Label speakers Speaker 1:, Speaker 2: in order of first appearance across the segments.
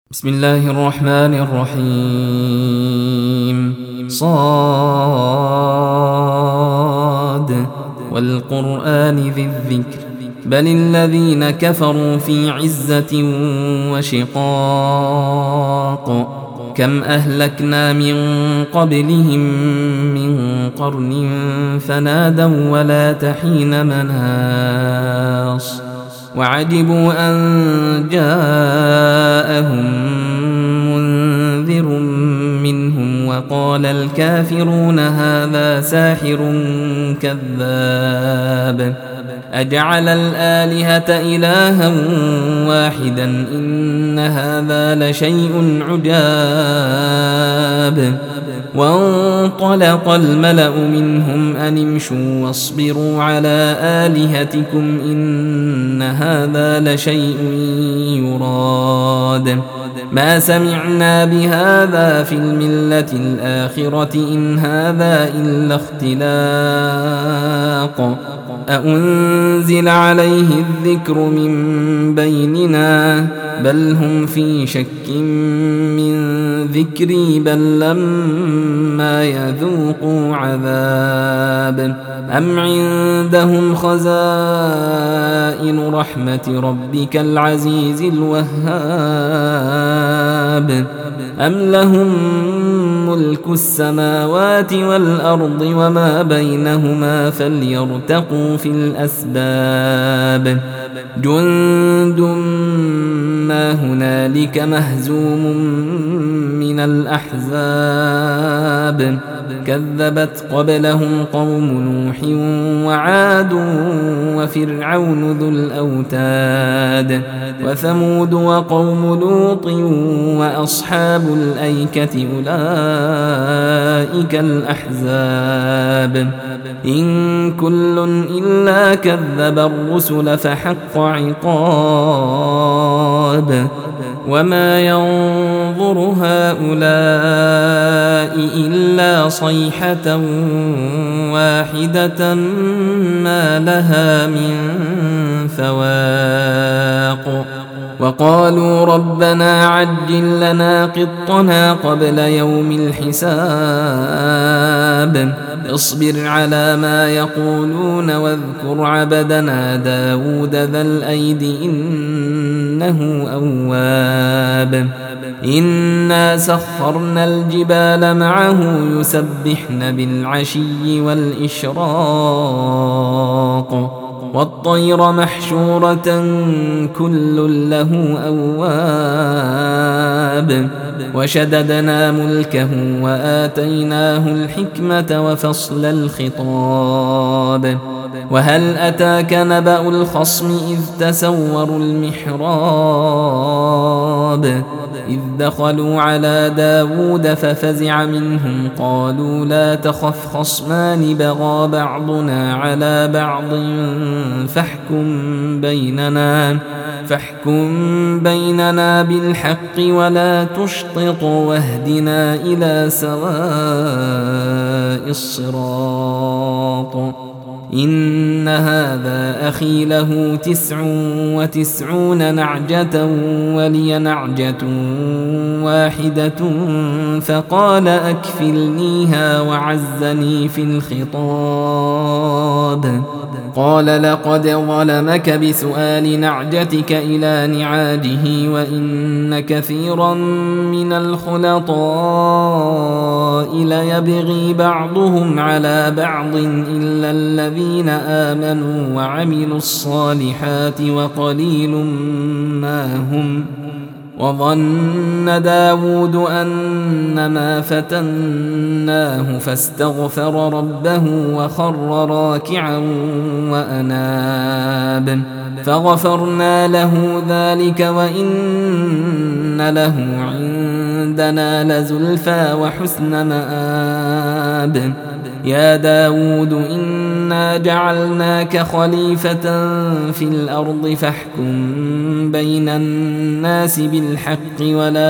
Speaker 1: بسم الله الرحمن الرحيم صاد والقرآن ذي الذكر بل الذين كفروا في عزة وشقاق كم أهلكنا من قبلهم من قرن فنادوا ولا تحين مناص وعجبوا أن جاءهم منذر منهم وقال الكافرون هذا ساحر كذاب أجعل الآلهة إلها واحدا إن هذا لشيء عجاب وانطلق الملأ منهم أن امشوا واصبروا على آلهتكم إن هذا لشيء يراد ما سمعنا بهذا في الملة الآخرة إن هذا إلا اختلاق أأنزل عليه الذكر من بيننا بل هم في شك من ذكري بل لما يذوقوا عذاب أم عندهم خزائن رحمة ربك العزيز الوهاب أم لهم ملك السماوات والأرض وما بينهما فليرتقوا في الأسباب جند ما هنالك مهزوم من الأحزاب كذبت قبلهم قوم نوح وعاد وفرعون ذو الأوتاد وثمود وقوم لوط وأصحاب الأيكة أولئك الأحزاب إن كل إلا كذب الرسل فحق عقاب وما ينظر هؤلاء إلا صيحة واحدة ما لها من فواق وقالوا ربنا عجل لنا قطنا قبل يوم الحساب اصبر على ما يقولون واذكر عبدنا داود ذا الأيد إنه أواب إنا سخرنا الجبال معه يسبحن بالعشي والإشراق والطير محشورة كل له أواب وشددنا ملكه وآتيناه الحكمة وفصل الخطاب وهل أتاك نبأ الخصم إذ تسوروا المحراب إذ دخلوا على داود ففزع منهم قالوا لا تخف خصمان بغى بعضنا على بعض فاحكم بيننا بالحق ولا تشطط واهدنا إلى سواء الصراط إن هذا أخي له 99 نعجة ولي نعجة واحدة فقال أكفلنيها وعزني في الخطاب قال لقد ظلمك بسؤال نعجتك إلى نعاجه وإن كثيرا من الخلطاء ليبغي بعضهم على بعض إلا الذين آمنوا وعملوا الصالحات وقليل ما هم وظن داود أنما فتناه فاستغفر ربه وخر راكعا وأناب فغفرنا له ذلك وإن له عندنا لزلفى وحسن مآب يا داود إنا جعلناك خليفة في الأرض فاحكم بين الناس بالحق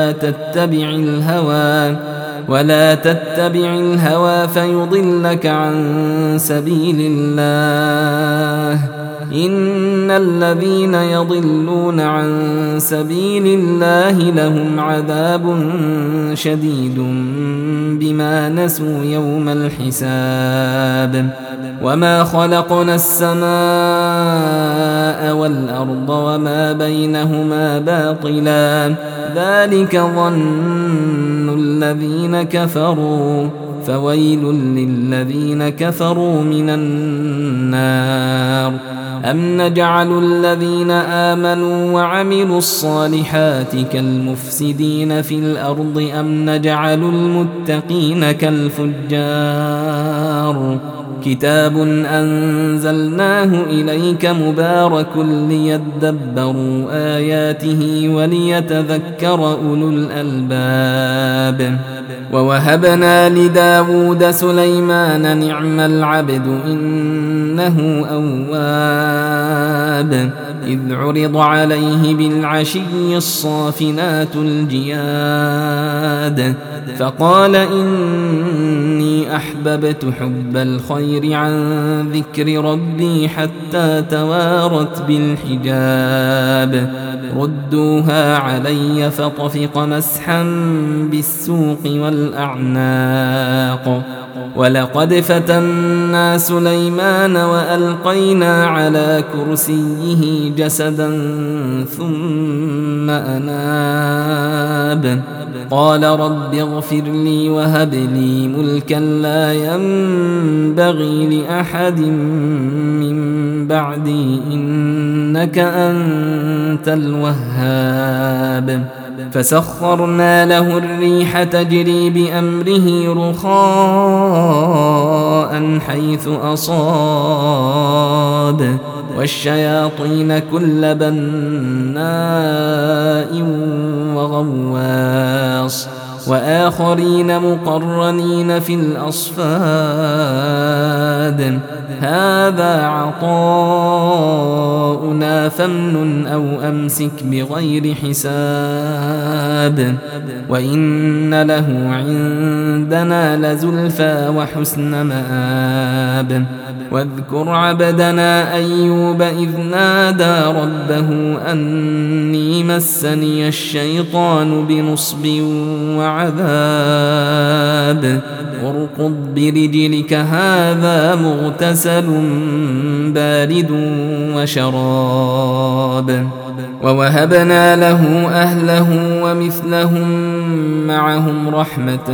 Speaker 1: ولا تتبع الهوى فيضلك عن سبيل الله إن الذين يضلون عن سبيل الله لهم عذاب شديد بما نسوا يوم الحساب وما خلقنا السماء والأرض وما بينهما باطلا ذلك ظن الذين كفروا فويل للذين كفروا من النار أم نجعل الذين آمنوا وعملوا الصالحات كالمفسدين في الأرض أم نجعل المتقين كالفجار كتاب أنزلناه إليك مبارك ليدبروا آياته وليتذكر أولو الألباب ووهبنا لداود سليمان نعم العبد إنه أواب إذ عرض عليه بالعشي الصافنات الجياد فقال إني أحببت حب الخير عن ذكر ربي حتى توارت بالحجاب ردوها علي فطفق مسحا بالسوق والأعناق ولقد فتنا سليمان وألقينا على كرسيه جسدا ثم أناب قال رب اغفر لي وهب لي ملكا لا ينبغي لأحد من بعدي إنك أنت الوهاب فسخرنا له الريح تجري بأمره رخاء حيث أصاب والشياطين كل بناء وغواص وآخرين مقرنين في الأصفاد هذا عطاؤنا فامنن أو أمسك بغير حساب وإن له عندنا لزلفى وحسن مآب واذكر عبدنا أيوب إذ نادى ربه أني مسني الشيطان بنصب وعذاب اركض برجلك هذا مغتسل بارد وشراب ووهبنا له أهله ومثلهم معهم رحمة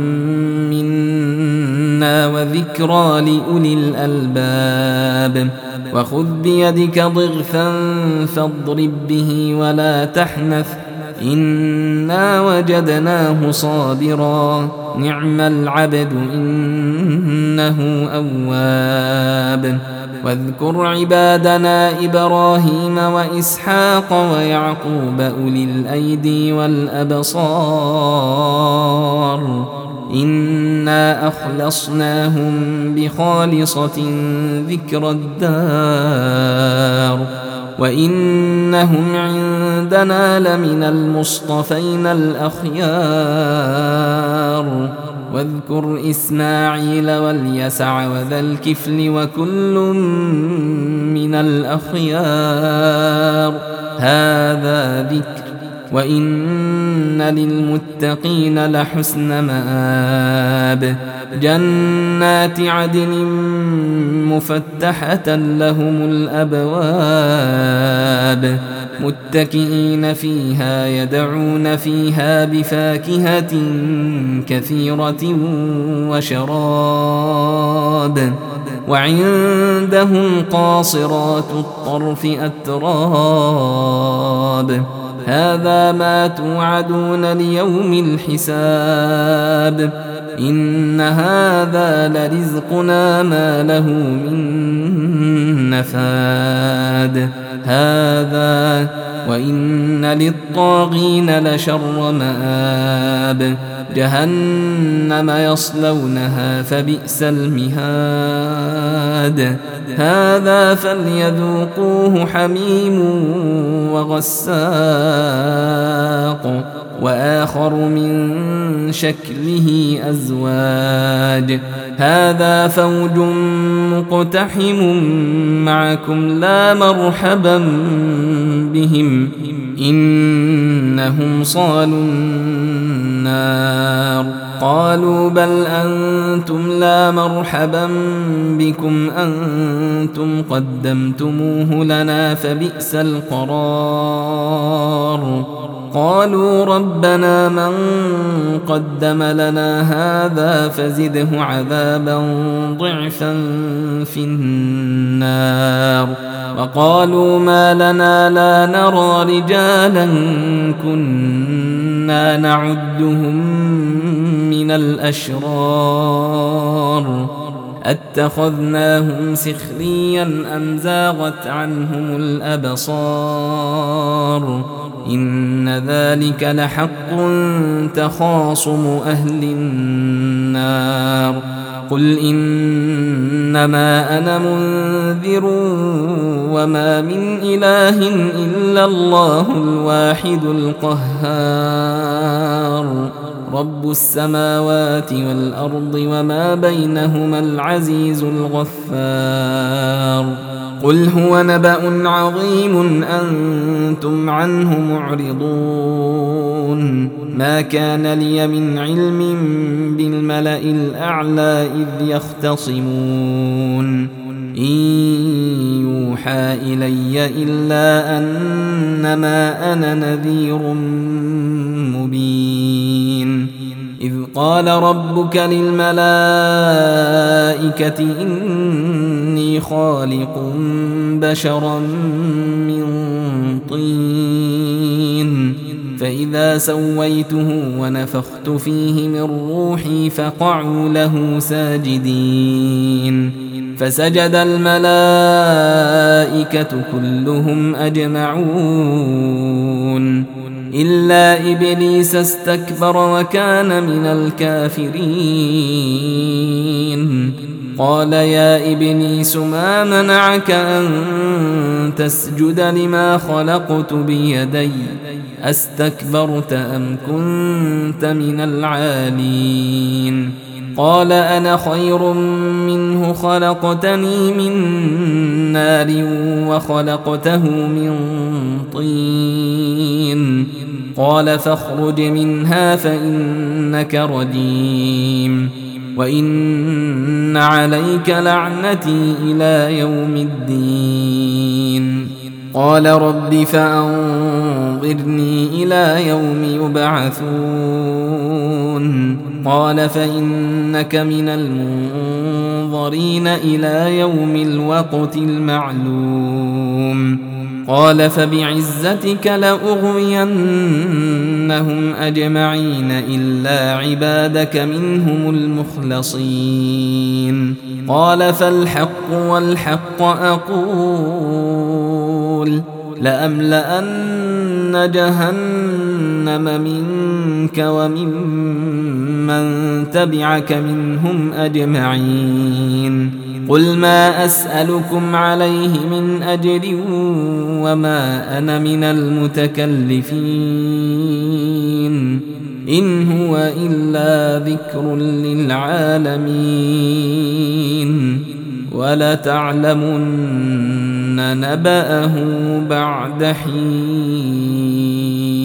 Speaker 1: منا وذكرى لأولي الألباب وخذ بيدك ضغثا فاضرب به ولا تحنث إنا وجدناه صابرا نعم العبد إنه أواب واذكر عبادنا إبراهيم وإسحاق ويعقوب أولي الأيدي والأبصار إنا أخلصناهم بخالصة ذكر الدار وإنهم عندنا لمن المصطفين الأخيار واذكر إسماعيل واليسع وذا الكفل وكل من الأخيار هذا ذكر وإن للمتقين لحسن مآب جنات عدن مفتحة لهم الأبواب متكئين فيها يدعون فيها بفاكهة كثيرة وشراب وعندهم قاصرات الطرف أتراب هذا ما توعدون ليوم الحساب إن هذا لرزقنا ما له من نفاد هذا وإن للطاغين لشر مآب جهنم يصلونها فبئس المهاد هذا فليذوقوه حميم وغساق وآخر من شكله أزواج هذا فوج مقتحم معكم لا مرحبا بهم إنهم صالوا النار قالوا بل أنتم لا مرحبا بكم أنتم قدمتموه لنا فبئس القرار قالوا ربنا من قدم لنا هذا فزده عذابا ضعفا في النار وقالوا ما لنا لا نرى رجالا كنا نعدهم من الأشرار أتخذناهم سخريا أم زاغت عنهم الأبصار إن ذلك لحق تخاصم أهل النار قل إنما أنا منذر وما من إله إلا الله الواحد القهار رب السماوات والأرض وما بينهما العزيز الغفار قل هو نبأ عظيم أنتم عنه معرضون ما كان لي من علم بالملأ الأعلى إذ يختصمون إن يوحى إلي إلا أنما أنا نذير مبين إذ قال ربك للملائكة إني خالق بشرا من طين فإذا سويته ونفخت فيه من روحي فقعوا له ساجدين فسجد الملائكة كلهم أجمعون إلا إبليس استكبر وكان من الكافرين قال يا إبليس ما منعك أن تسجد لما خلقت بيدي أستكبرت أم كنت من العالين قال أنا خير منه خلقتني من نار وخلقته من طين قال فاخرج منها فإنك رجيم وإن عليك لعنتي إلى يوم الدين قال رب فأنظرني إلى يوم يبعثون قال فإنك من المنظرين إلى يوم الوقت المعلوم قال فبعزتك لأغوينهم أجمعين إلا عبادك منهم المخلصين قال فالحق والحق أقول لأملأن جهنم منك وممن تبعك منهم أجمعين قل ما أسألكم عليه من أجر وما أنا من المتكلفين إن هو إلا ذكر للعالمين ولتعلمن نبأه بعد حين